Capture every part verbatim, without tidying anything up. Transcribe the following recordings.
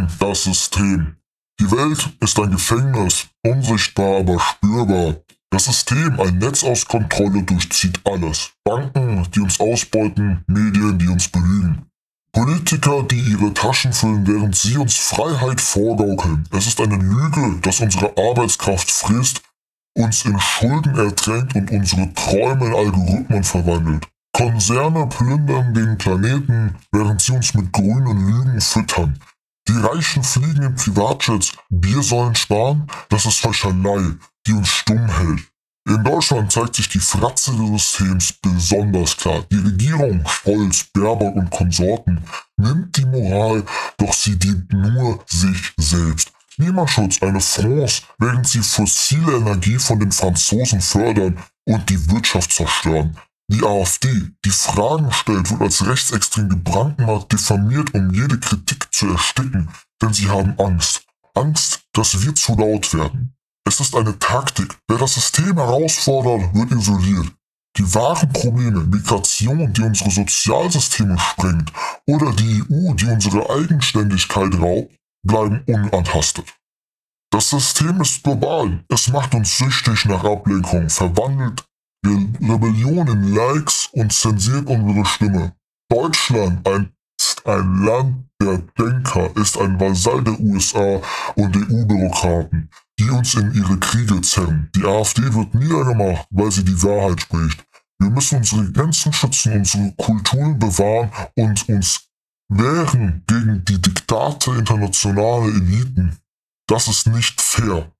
gegen das System. Die Welt ist ein Gefängnis, unsichtbar, aber spürbar. Das System, ein Netz aus Kontrolle, durchzieht alles. Banken, die uns ausbeuten, Medien, die uns belügen. Politiker, die ihre Taschen füllen, während sie uns Freiheit vorgaukeln. Es ist eine Lüge, dass unsere Arbeitskraft frisst, uns in Schulden ertränkt und unsere Träume in Algorithmen verwandelt. Konzerne plündern den Planeten, während sie uns mit grünen Lügen füttern. Die Reichen fliegen in Privatjets, wir sollen sparen, das ist Heuchelei, die uns stumm hält. In Deutschland zeigt sich die Fratze des Systems besonders klar. Die Regierung, Scholz, Baerbock und Konsorten, nimmt die Moral, doch sie dient nur sich selbst. Klimaschutz eine France, während sie fossile Energie von den Franzosen fördern und die Wirtschaft zerstören. Die AfD, die Fragen stellt, wird als rechtsextrem gebrandmarkt, diffamiert, um jede Kritik zu ersticken, denn sie haben Angst. Angst, dass wir zu laut werden. Es ist eine Taktik. Wer das System herausfordert, wird isoliert. Die wahren Probleme, Migration, die unsere Sozialsysteme sprengt, oder die E U, die unsere Eigenständigkeit raubt, bleiben unantastet. Das System ist global. Es macht uns süchtig nach Ablenkung, verwandelt Rebellion in Likes und zensiert unsere Stimme. Deutschland ein, ist ein Land der Denker, ist ein Vasall der U S A und E U-Bürokraten, die uns in ihre Kriege zerren. Die AfD wird niedergemacht, weil sie die Wahrheit spricht. Wir müssen unsere Grenzen schützen, unsere Kulturen bewahren und uns wehren gegen die Diktate internationaler Eliten. Das ist nicht fair.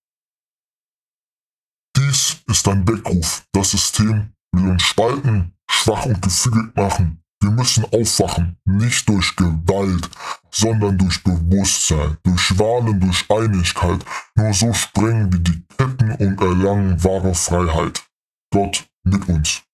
Dies ist ein Weckruf. Das System will uns spalten, schwach und gefügig machen. Wir müssen aufwachen, nicht durch Gewalt, sondern durch Bewusstsein, durch Wahlen, durch Einigkeit. Nur so sprengen wir die Ketten und erlangen wahre Freiheit. Gott mit uns.